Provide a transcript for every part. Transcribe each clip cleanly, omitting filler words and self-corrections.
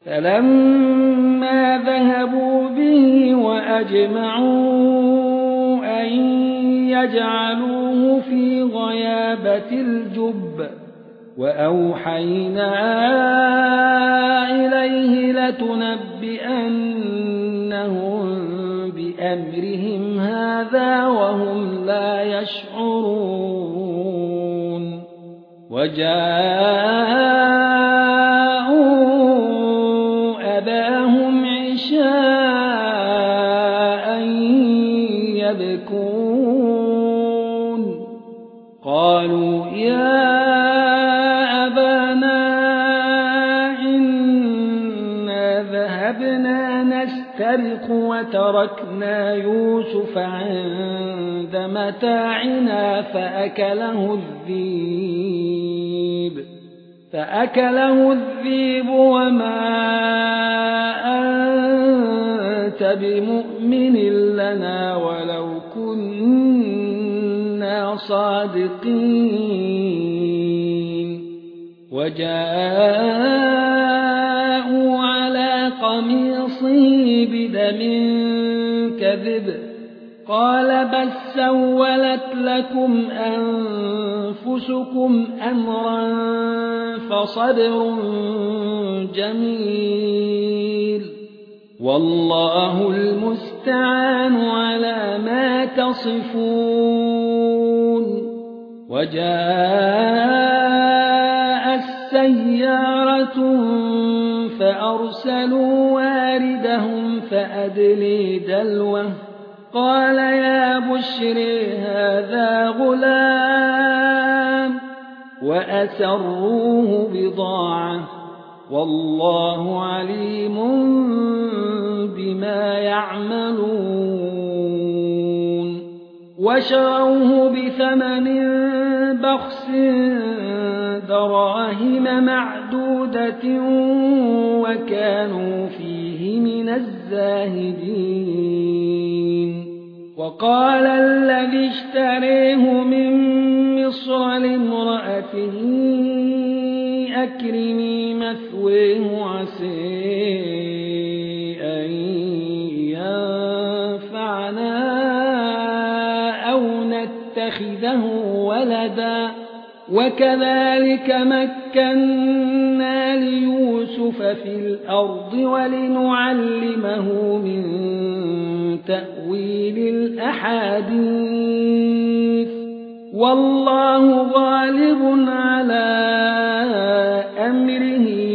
فلما ذهبوا به وأجمعوا أن يجعلوه في غيابة الجب وأوحينا إليه لتنبئنهم بأمرهم هذا وهم لا يشعرون وجاءوا أباهم عشاء يبكون قالوا يا أبانا إنا ذهبنا نسترق وتركنا يوسف عند متاعنا فأكله الذئب وما أنت بمؤمن لنا ولو كنا صادقين وجاءوا على قميصه بدم كذب قال بل سولت لكم أنفسكم أمرا فصبر جميل والله المستعان على ما تصفون وجاءت سيارة فأرسلوا واردهم فأدلي دلوه قال يا بشري هذا غلام وأسروه بضاعة والله عليم بما يعملون وشروه بثمن بخس دراهم معدودة وكانوا فيه من الزاهدين وقال الذي اشتريه من مصر لامرأته أكرمي مثواه عسى أن ينفعنا أو نتخذه ولدا وكذلك مكنا ليوسف في الأرض ولنعلمه من تأويل الأحاديث والله غالب على أمره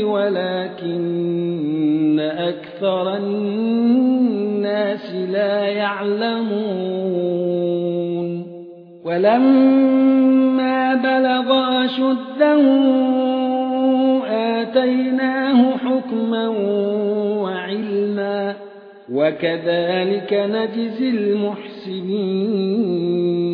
ولكن أكثر الناس لا يعلمون ولما بلغ أشده آتيناه حكما وعلما وكذلك نجزي المحسنين